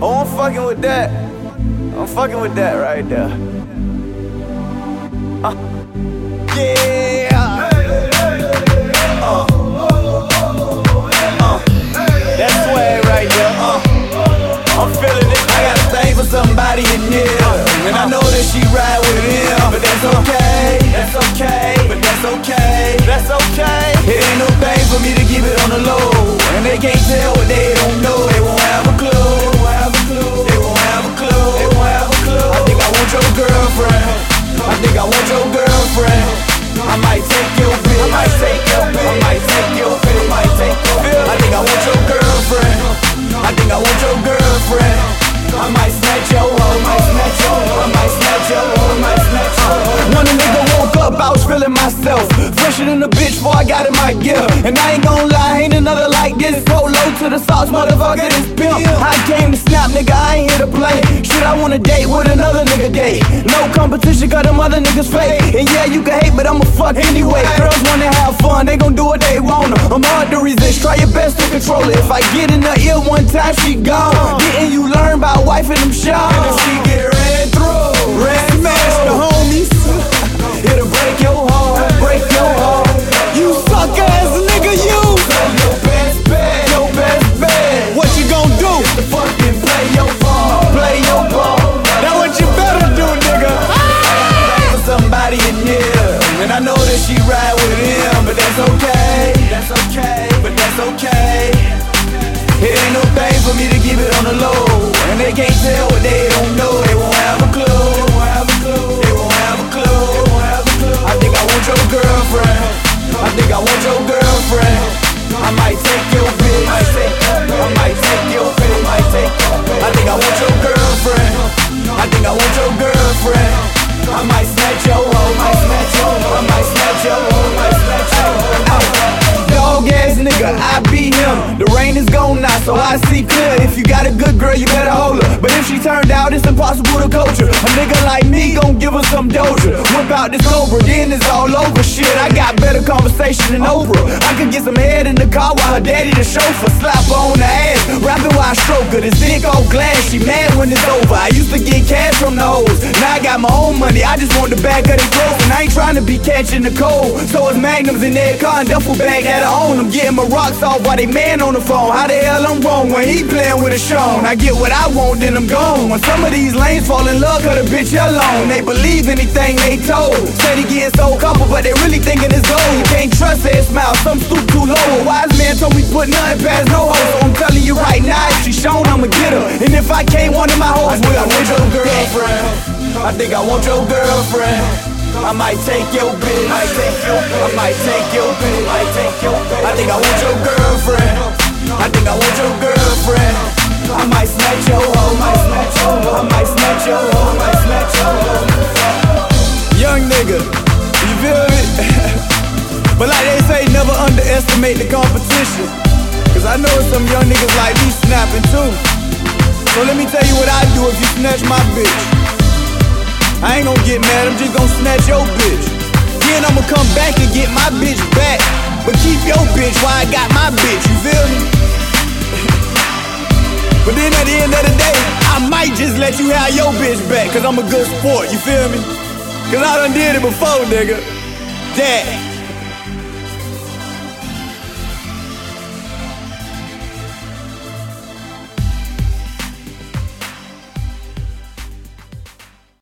Oh, I'm fucking with that. I'm fucking with that right there. Yeah. That's swag right there. I'm feeling it. I got a thing for somebody in here, and I know that she ride with him, but that's okay. That's okay. But that's okay. That's okay. It ain't no thing for me to keep it on the low, and they can't tell what they don't know. They won't have a clue. They won't have a clue. They won't have a clue. They won't have a clue. I think I want your girlfriend. I think I want your girlfriend. I might take your bitch. I might take your bitch. I might take your bitch. I might take your bitch. I think I want your girlfriend. I think I want your girlfriend. I might snatch your hoe. I might snatch your hoe. I might snatch your hoe. I might snatch your hoe. When a nigga woke up, I was feeling myself. Fresher than a bitch before I got in my gear. And I ain't gon' lie, ain't another like this. Polo to the sauce, motherfucker, this pimp. I came to snap, nigga, I ain't here to play. Should I wanna date with another nigga date? No competition, cause them other niggas fake. And yeah, you can hate, but I'ma fuck anyway. Girls wanna have fun, they gon' do what they wanna. I'm hard to resist, try your best to control it. If I get in her ear one time, she gone. Didn't you learn about wife and them shows? And if she get ran through, smash the homies. It'll break your heart, break your heart. You suck ass nigga, you. Play your best bet, your best bet. What you gon' do? Just to fucking play your ball, play your ball. Now what you better do, nigga? I for somebody in here, and I know that she ride with him, but that's okay. That's okay, but that's okay. It ain't no thing for me to keep it on the low, and they can't tell what they don't know. They won't have a clue. They won't have a clue. They won't have a clue. They won't have a clue. I think I want your girlfriend. I think I want your girlfriend. I might take your bitch. I might take your bitch. I might take your bitch. I think I want your girlfriend. I think I want your girlfriend. I might snatch your hoe. I might snatch your hoe. I might snatch your hoe. I might snatch your hoe. Dog ass nigga, I be him. The rain is gone now, so I see clear. If you got a good girl, you better hold her. But if she turned out, it's impossible to coach her. A nigga like me gon' give her some doja. Whip out this Cobra, then it's all over. Shit, I got better conversation than Oprah. I could get some head in the car while her daddy the chauffeur. Slap her on the ass, rap it while I stroke her. This dick all glass, she mad when it's over. I used to get cash from the hoes, now I got my own money. I just want the back of the clothes, and I ain't trying to be catching the cold. So it's magnums in their car and duffel bag that I own. I'm getting my rocks off while they man on the phone. How the hell I'm wrong when he playing with a Sean? I get what I want, then I'm gone. When some of these lanes fall in love, cut a bitch alone. They believe anything they told. Said he getting so couple, but they really thinking it's gold. You can't trust that smile, some stoop too low. A wise man told me put nothing past no hoe. So I'm telling you right now, if she shown, I'ma get her. And if I can't, one of my hoes will. I want your girlfriend. I think I want your girlfriend. I might take your bitch. I might take your bitch. I might take your bitch. I think I want your girlfriend. I think I want your girlfriend. I might snatch your hoe. I might snatch your hoe. I might snatch your hoe. I might snatch your hoe. Young nigga, you feel me? But like they say, never underestimate the competition. Cause I know some young niggas like me snapping too. So let me tell you what I do if you snatch my bitch. I ain't gon' get mad, I'm just gon' snatch your bitch. Then I'ma come back and get my bitch back. But keep your bitch while I got my bitch, you feel me? But then at the end of the day, I might just let you have your bitch back, cause I'm a good sport, you feel me? Cause I done did it before, nigga. That